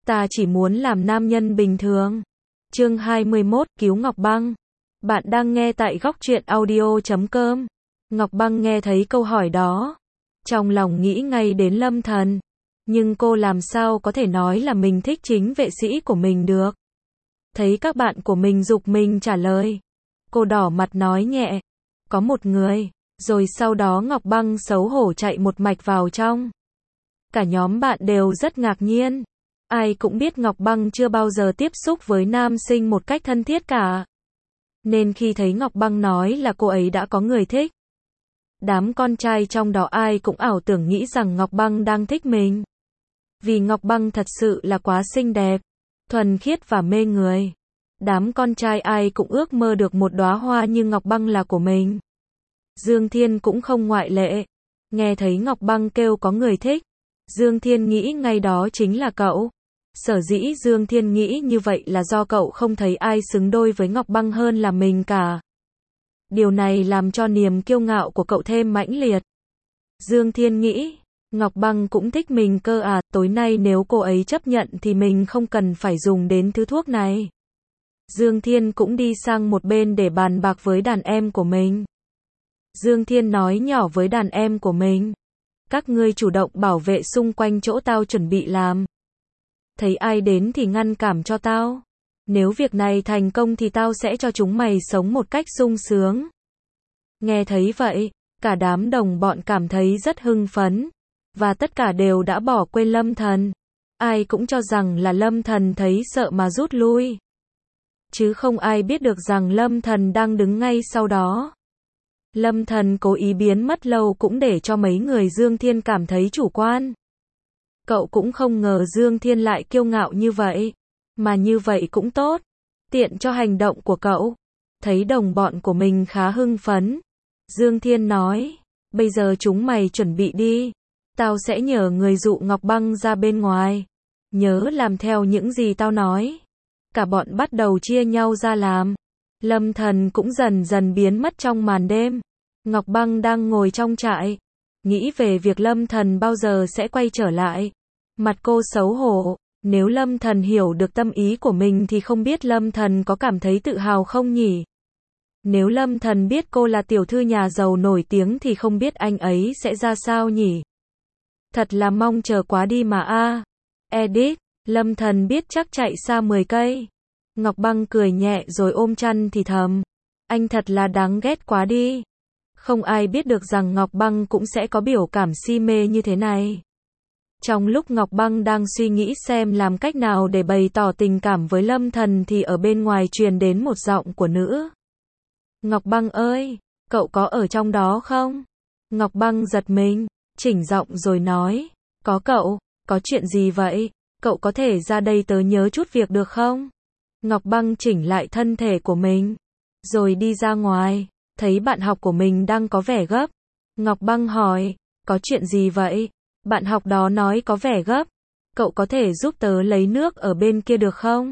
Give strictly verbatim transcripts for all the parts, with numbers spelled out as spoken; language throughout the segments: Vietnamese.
Ta chỉ muốn làm nam nhân bình thường. Chương hai mươi mốt, Cứu Ngọc Băng. Bạn đang nghe tại góc truyện audio chấm com. Ngọc Băng nghe thấy câu hỏi đó, trong lòng nghĩ ngay đến Lâm Thần. Nhưng cô làm sao có thể nói là mình thích chính vệ sĩ của mình được. Thấy các bạn của mình giục mình trả lời, cô đỏ mặt nói nhẹ, có một người. Rồi sau đó Ngọc Băng xấu hổ chạy một mạch vào trong. Cả nhóm bạn đều rất ngạc nhiên. Ai cũng biết Ngọc Băng chưa bao giờ tiếp xúc với nam sinh một cách thân thiết cả. Nên khi thấy Ngọc Băng nói là cô ấy đã có người thích, đám con trai trong đó ai cũng ảo tưởng nghĩ rằng Ngọc Băng đang thích mình. Vì Ngọc Băng thật sự là quá xinh đẹp, thuần khiết và mê người. Đám con trai ai cũng ước mơ được một đóa hoa như Ngọc Băng là của mình. Dương Thiên cũng không ngoại lệ. Nghe thấy Ngọc Băng kêu có người thích, Dương Thiên nghĩ ngay đó chính là cậu. Sở dĩ Dương Thiên nghĩ như vậy là do cậu không thấy ai xứng đôi với Ngọc Băng hơn là mình cả. Điều này làm cho niềm kiêu ngạo của cậu thêm mãnh liệt. Dương Thiên nghĩ, Ngọc Băng cũng thích mình cơ à, tối nay nếu cô ấy chấp nhận thì mình không cần phải dùng đến thứ thuốc này. Dương Thiên cũng đi sang một bên để bàn bạc với đàn em của mình. Dương Thiên nói nhỏ với đàn em của mình, các ngươi chủ động bảo vệ xung quanh chỗ tao chuẩn bị làm. Thấy ai đến thì ngăn cản cho tao. Nếu việc này thành công thì tao sẽ cho chúng mày sống một cách sung sướng. Nghe thấy vậy, cả đám đồng bọn cảm thấy rất hưng phấn. Và tất cả đều đã bỏ quên Lâm Thần. Ai cũng cho rằng là Lâm Thần thấy sợ mà rút lui. Chứ không ai biết được rằng Lâm Thần đang đứng ngay sau đó. Lâm Thần cố ý biến mất lâu cũng để cho mấy người Dương Thiên cảm thấy chủ quan. Cậu cũng không ngờ Dương Thiên lại kiêu ngạo như vậy. Mà như vậy cũng tốt, tiện cho hành động của cậu. Thấy đồng bọn của mình khá hưng phấn, Dương Thiên nói, bây giờ chúng mày chuẩn bị đi. Tao sẽ nhờ người dụ Ngọc Băng ra bên ngoài. Nhớ làm theo những gì tao nói. Cả bọn bắt đầu chia nhau ra làm. Lâm Thần cũng dần dần biến mất trong màn đêm. Ngọc Băng đang ngồi trong trại, nghĩ về việc Lâm Thần bao giờ sẽ quay trở lại. Mặt cô xấu hổ, nếu Lâm Thần hiểu được tâm ý của mình thì không biết Lâm Thần có cảm thấy tự hào không nhỉ? Nếu Lâm Thần biết cô là tiểu thư nhà giàu nổi tiếng thì không biết anh ấy sẽ ra sao nhỉ? Thật là mong chờ quá đi mà a. À. Edit, Lâm Thần biết chắc chạy xa mười cây. Ngọc Băng cười nhẹ rồi ôm chăn thì thầm, anh thật là đáng ghét quá đi. Không ai biết được rằng Ngọc Băng cũng sẽ có biểu cảm si mê như thế này. Trong lúc Ngọc Băng đang suy nghĩ xem làm cách nào để bày tỏ tình cảm với Lâm Thần thì ở bên ngoài truyền đến một giọng của nữ. Ngọc Băng ơi, cậu có ở trong đó không? Ngọc Băng giật mình, chỉnh giọng rồi nói, có cậu, có chuyện gì vậy? Cậu có thể ra đây tớ nhớ chút việc được không? Ngọc Băng chỉnh lại thân thể của mình, rồi đi ra ngoài, thấy bạn học của mình đang có vẻ gấp. Ngọc Băng hỏi, có chuyện gì vậy? Bạn học đó nói có vẻ gấp. Cậu có thể giúp tớ lấy nước ở bên kia được không?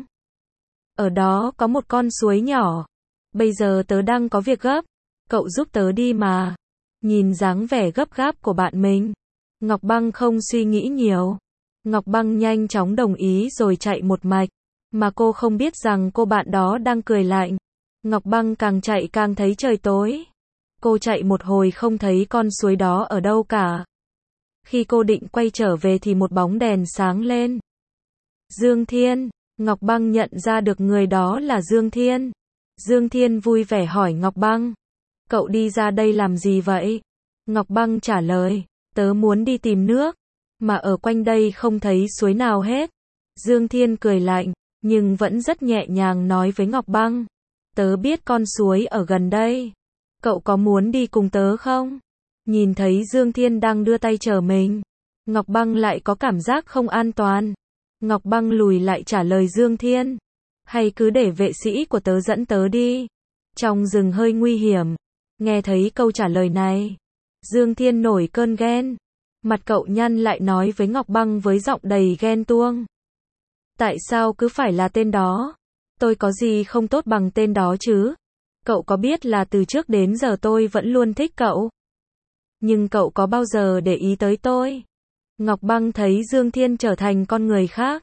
Ở đó có một con suối nhỏ. Bây giờ tớ đang có việc gấp. Cậu giúp tớ đi mà. Nhìn dáng vẻ gấp gáp của bạn mình, Ngọc Băng không suy nghĩ nhiều. Ngọc Băng nhanh chóng đồng ý rồi chạy một mạch. Mà cô không biết rằng cô bạn đó đang cười lạnh. Ngọc Băng càng chạy càng thấy trời tối. Cô chạy một hồi không thấy con suối đó ở đâu cả. Khi cô định quay trở về thì một bóng đèn sáng lên. Dương Thiên, Ngọc Băng nhận ra được người đó là Dương Thiên. Dương Thiên vui vẻ hỏi Ngọc Băng, cậu đi ra đây làm gì vậy? Ngọc Băng trả lời, tớ muốn đi tìm nước, mà ở quanh đây không thấy suối nào hết. Dương Thiên cười lạnh, nhưng vẫn rất nhẹ nhàng nói với Ngọc Băng, tớ biết con suối ở gần đây. Cậu có muốn đi cùng tớ không? Nhìn thấy Dương Thiên đang đưa tay chờ mình, Ngọc Băng lại có cảm giác không an toàn. Ngọc Băng lùi lại trả lời Dương Thiên, hay cứ để vệ sĩ của tớ dẫn tớ đi. Trong rừng hơi nguy hiểm. Nghe thấy câu trả lời này, Dương Thiên nổi cơn ghen. Mặt cậu nhăn lại nói với Ngọc Băng với giọng đầy ghen tuông. Tại sao cứ phải là tên đó? Tôi có gì không tốt bằng tên đó chứ? Cậu có biết là từ trước đến giờ tôi vẫn luôn thích cậu? Nhưng cậu có bao giờ để ý tới tôi? Ngọc Băng thấy Dương Thiên trở thành con người khác.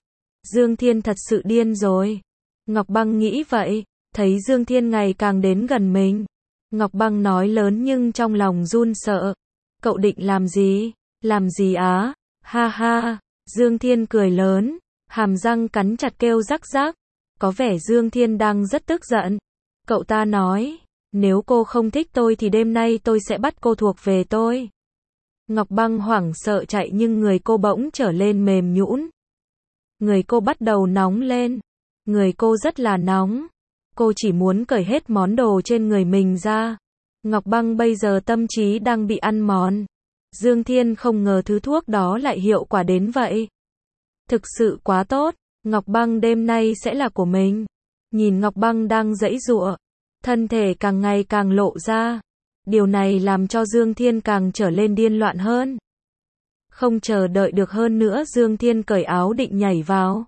Dương Thiên thật sự điên rồi. Ngọc Băng nghĩ vậy, thấy Dương Thiên ngày càng đến gần mình. Ngọc Băng nói lớn nhưng trong lòng run sợ. Cậu định làm gì? Làm gì á? Ha ha. Dương Thiên cười lớn, hàm răng cắn chặt kêu rắc rắc. Có vẻ Dương Thiên đang rất tức giận. Cậu ta nói, nếu cô không thích tôi thì đêm nay tôi sẽ bắt cô thuộc về tôi. Ngọc Băng hoảng sợ chạy nhưng người cô bỗng trở lên mềm nhũn. Người cô bắt đầu nóng lên. Người cô rất là nóng. Cô chỉ muốn cởi hết món đồ trên người mình ra. Ngọc Băng bây giờ tâm trí đang bị ăn mòn. Dương Thiên không ngờ thứ thuốc đó lại hiệu quả đến vậy. Thực sự quá tốt. Ngọc Băng đêm nay sẽ là của mình. Nhìn Ngọc Băng đang giãy giụa, thân thể càng ngày càng lộ ra. Điều này làm cho Dương Thiên càng trở lên điên loạn hơn. Không chờ đợi được hơn nữa, Dương Thiên cởi áo định nhảy vào.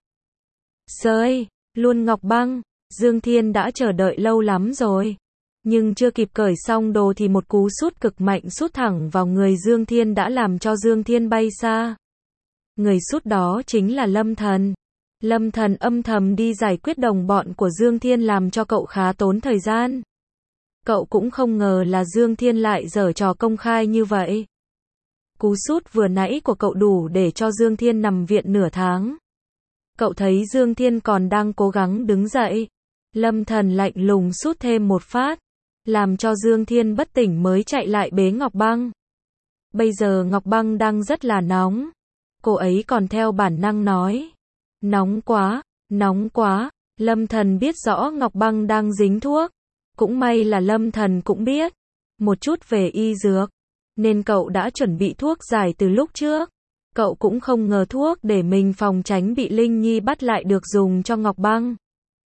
Sơi, luôn Ngọc Băng, Dương Thiên đã chờ đợi lâu lắm rồi. Nhưng chưa kịp cởi xong đồ thì một cú sút cực mạnh sút thẳng vào người Dương Thiên đã làm cho Dương Thiên bay xa. Người sút đó chính là Lâm Thần. Lâm Thần âm thầm đi giải quyết đồng bọn của Dương Thiên làm cho cậu khá tốn thời gian. Cậu cũng không ngờ là Dương Thiên lại giở trò công khai như vậy. Cú sút vừa nãy của cậu đủ để cho Dương Thiên nằm viện nửa tháng. Cậu thấy Dương Thiên còn đang cố gắng đứng dậy. Lâm Thần lạnh lùng sút thêm một phát, làm cho Dương Thiên bất tỉnh mới chạy lại bế Ngọc Băng. Bây giờ Ngọc Băng đang rất là nóng. Cô ấy còn theo bản năng nói. Nóng quá, nóng quá. Lâm Thần biết rõ Ngọc Băng đang dính thuốc. Cũng may là Lâm Thần cũng biết một chút về y dược, nên cậu đã chuẩn bị thuốc giải từ lúc trước. Cậu cũng không ngờ thuốc để mình phòng tránh bị Linh Nhi bắt lại được dùng cho Ngọc Băng.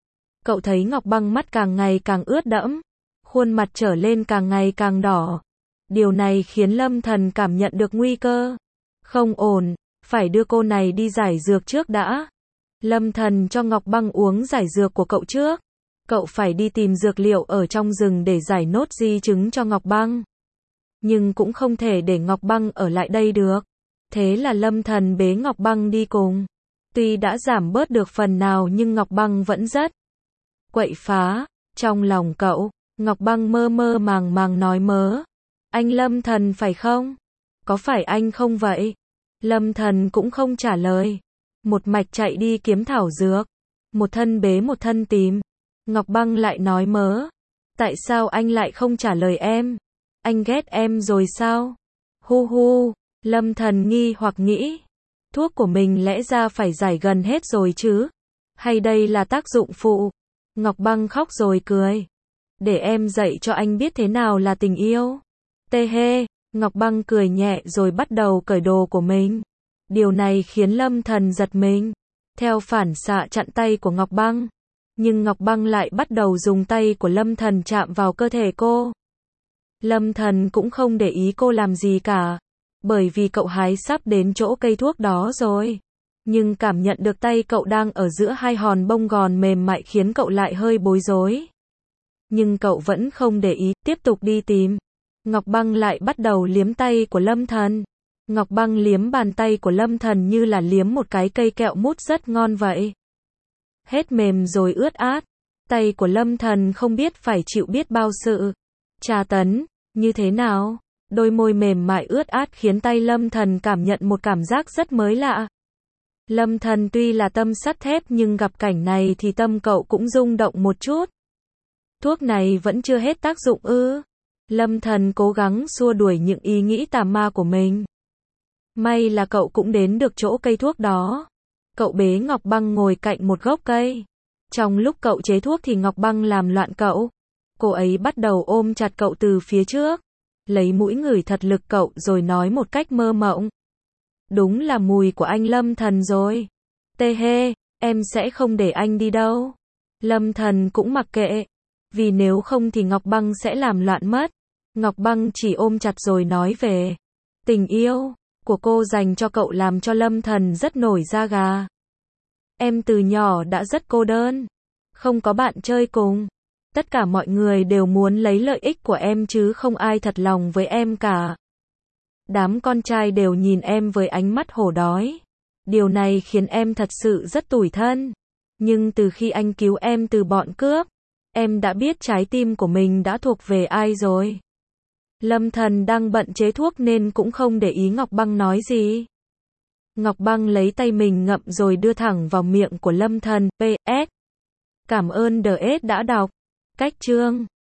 Cậu thấy Ngọc Băng mắt càng ngày càng ướt đẫm, khuôn mặt trở lên càng ngày càng đỏ. Điều này khiến Lâm Thần cảm nhận được nguy cơ. Không ổn, phải đưa cô này đi giải dược trước đã. Lâm Thần cho Ngọc Băng uống giải dược của cậu trước. Cậu phải đi tìm dược liệu ở trong rừng để giải nốt di chứng cho Ngọc Băng. Nhưng cũng không thể để Ngọc Băng ở lại đây được. Thế là Lâm Thần bế Ngọc Băng đi cùng. Tuy đã giảm bớt được phần nào nhưng Ngọc Băng vẫn rất quậy phá. Trong lòng cậu, Ngọc Băng mơ mơ màng màng nói mớ. Anh Lâm Thần phải không? Có phải anh không vậy? Lâm Thần cũng không trả lời. Một mạch chạy đi kiếm thảo dược. Một thân bế một thân tìm. Ngọc Băng lại nói mớ. Tại sao anh lại không trả lời em? Anh ghét em rồi sao? Hu hu. Lâm Thần nghi hoặc nghĩ. Thuốc của mình lẽ ra phải giải gần hết rồi chứ? Hay đây là tác dụng phụ? Ngọc Băng khóc rồi cười. Để em dạy cho anh biết thế nào là tình yêu. Tê hê. Ngọc Băng cười nhẹ rồi bắt đầu cởi đồ của mình. Điều này khiến Lâm Thần giật mình. Theo phản xạ chặn tay của Ngọc Băng. Nhưng Ngọc Băng lại bắt đầu dùng tay của Lâm Thần chạm vào cơ thể cô. Lâm Thần cũng không để ý cô làm gì cả. Bởi vì cậu hái sắp đến chỗ cây thuốc đó rồi. Nhưng cảm nhận được tay cậu đang ở giữa hai hòn bông gòn mềm mại khiến cậu lại hơi bối rối. Nhưng cậu vẫn không để ý, tiếp tục đi tìm. Ngọc Băng lại bắt đầu liếm tay của Lâm Thần. Ngọc Băng liếm bàn tay của Lâm Thần như là liếm một cái cây kẹo mút rất ngon vậy. Hết mềm rồi ướt át. Tay của Lâm Thần không biết phải chịu biết bao sự tra tấn như thế nào. Đôi môi mềm mại ướt át khiến tay Lâm Thần cảm nhận một cảm giác rất mới lạ. Lâm Thần tuy là tâm sắt thép nhưng gặp cảnh này thì tâm cậu cũng rung động một chút. Thuốc này vẫn chưa hết tác dụng ư? Lâm Thần cố gắng xua đuổi những ý nghĩ tà ma của mình. May là cậu cũng đến được chỗ cây thuốc đó. Cậu bế Ngọc Băng ngồi cạnh một gốc cây. Trong lúc cậu chế thuốc thì Ngọc Băng làm loạn cậu. Cô ấy bắt đầu ôm chặt cậu từ phía trước. Lấy mũi ngửi thật lực cậu rồi nói một cách mơ mộng. Đúng là mùi của anh Lâm Thần rồi. Tê hê, em sẽ không để anh đi đâu. Lâm Thần cũng mặc kệ. Vì nếu không thì Ngọc Băng sẽ làm loạn mất. Ngọc Băng chỉ ôm chặt rồi nói về tình yêu của cô dành cho cậu làm cho Lâm Thần rất nổi da gà. Em từ nhỏ đã rất cô đơn. Không có bạn chơi cùng. Tất cả mọi người đều muốn lấy lợi ích của em chứ không ai thật lòng với em cả. Đám con trai đều nhìn em với ánh mắt hổ đói. Điều này khiến em thật sự rất tủi thân. Nhưng từ khi anh cứu em từ bọn cướp, em đã biết trái tim của mình đã thuộc về ai rồi. Lâm Thần đang bận chế thuốc nên cũng không để ý Ngọc Băng nói gì. Ngọc Băng lấy tay mình ngậm rồi đưa thẳng vào miệng của Lâm Thần. pê ét. Cảm ơn đê ét đã đọc. Cách chương